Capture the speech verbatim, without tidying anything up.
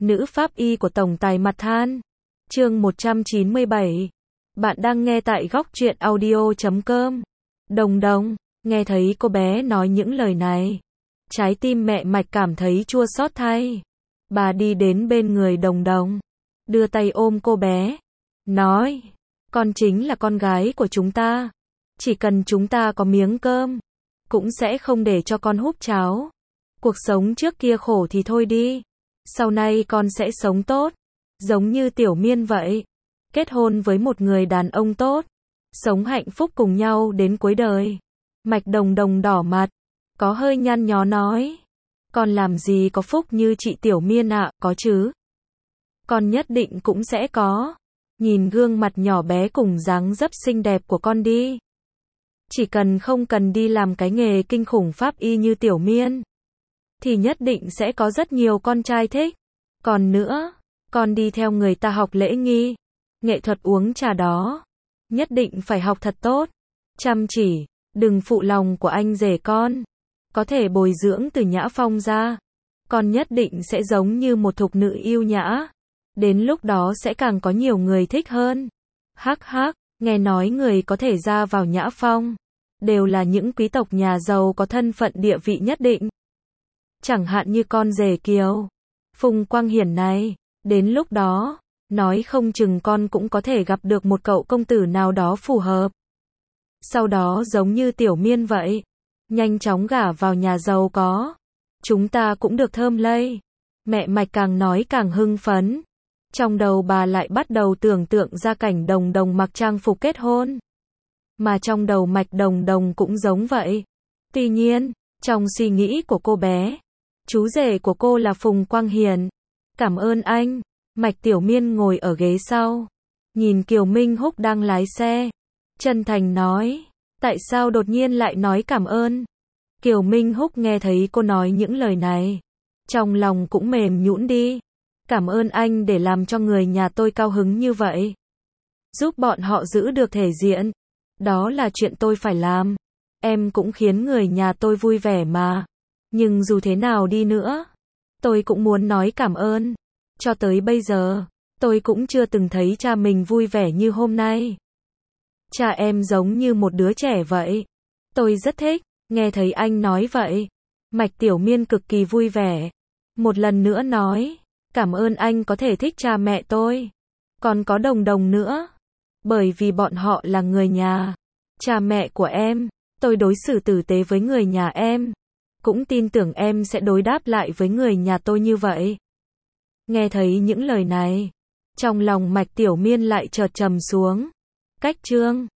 Nữ pháp y của tổng tài mặt than. Chương một trăm chín mươi bảy. Bạn đang nghe tại góc truyện audio chấm com. Đồng đồng, nghe thấy cô bé nói những lời này, trái tim mẹ Mạch cảm thấy chua xót thay. Bà đi đến bên người Đồng Đồng, đưa tay ôm cô bé, nói, con chính là con gái của chúng ta. Chỉ cần chúng ta có miếng cơm, cũng sẽ không để cho con húp cháo. Cuộc sống trước kia khổ thì thôi đi, sau này con sẽ sống tốt, giống như Tiểu Miên vậy. Kết hôn với một người đàn ông tốt, sống hạnh phúc cùng nhau đến cuối đời. Mạch Đồng Đồng đỏ mặt, có hơi nhăn nhó nói, con làm gì có phúc như chị Tiểu Miên ạ, có chứ. Con nhất định cũng sẽ có. Nhìn gương mặt nhỏ bé cùng dáng dấp xinh đẹp của con đi. Chỉ cần không cần đi làm cái nghề kinh khủng pháp y như Tiểu Miên, thì nhất định sẽ có rất nhiều con trai thích. Còn nữa, con đi theo người ta học lễ nghi, nghệ thuật uống trà đó, nhất định phải học thật tốt, chăm chỉ, đừng phụ lòng của anh rể con. Có thể bồi dưỡng từ Nhã Phong ra, con nhất định sẽ giống như một thục nữ yêu nhã. Đến lúc đó sẽ càng có nhiều người thích hơn. Hắc hắc, nghe nói người có thể ra vào Nhã Phong đều là những quý tộc nhà giàu có thân phận địa vị nhất định. Chẳng hạn như con rể Kiều Phùng Quang Hiển này, đến lúc đó, nói không chừng con cũng có thể gặp được một cậu công tử nào đó phù hợp. Sau đó giống như Tiểu Miên vậy, nhanh chóng gả vào nhà giàu có, chúng ta cũng được thơm lây. Mẹ Mạch càng nói càng hưng phấn. Trong đầu bà lại bắt đầu tưởng tượng ra cảnh Đồng Đồng mặc trang phục kết hôn. Mà trong đầu Mạch Đồng Đồng cũng giống vậy. Tuy nhiên, trong suy nghĩ của cô bé, chú rể của cô là Phùng Quang Hiển. Cảm ơn anh. Mạch Tiểu Miên ngồi ở ghế sau, nhìn Kiều Minh Húc đang lái xe, chân thành nói, tại sao đột nhiên lại nói cảm ơn? Kiều Minh Húc nghe thấy cô nói những lời này, trong lòng cũng mềm nhũn đi. Cảm ơn anh để làm cho người nhà tôi cao hứng như vậy, giúp bọn họ giữ được thể diện. Đó là chuyện tôi phải làm. Em cũng khiến người nhà tôi vui vẻ mà. Nhưng dù thế nào đi nữa, tôi cũng muốn nói cảm ơn. Cho tới bây giờ, tôi cũng chưa từng thấy cha mình vui vẻ như hôm nay. Cha em giống như một đứa trẻ vậy. Tôi rất thích. Nghe thấy anh nói vậy, Mạch Tiểu Miên cực kỳ vui vẻ. Một lần nữa nói, cảm ơn anh có thể thích cha mẹ tôi. Còn có Đồng Đồng nữa. Bởi vì bọn họ là người nhà. Cha mẹ của em, tôi đối xử tử tế với người nhà em. Cũng tin tưởng em sẽ đối đáp lại với người nhà tôi như vậy. Nghe thấy những lời này, trong lòng Mạch Tiểu Miên lại chợt trầm xuống. Cách chương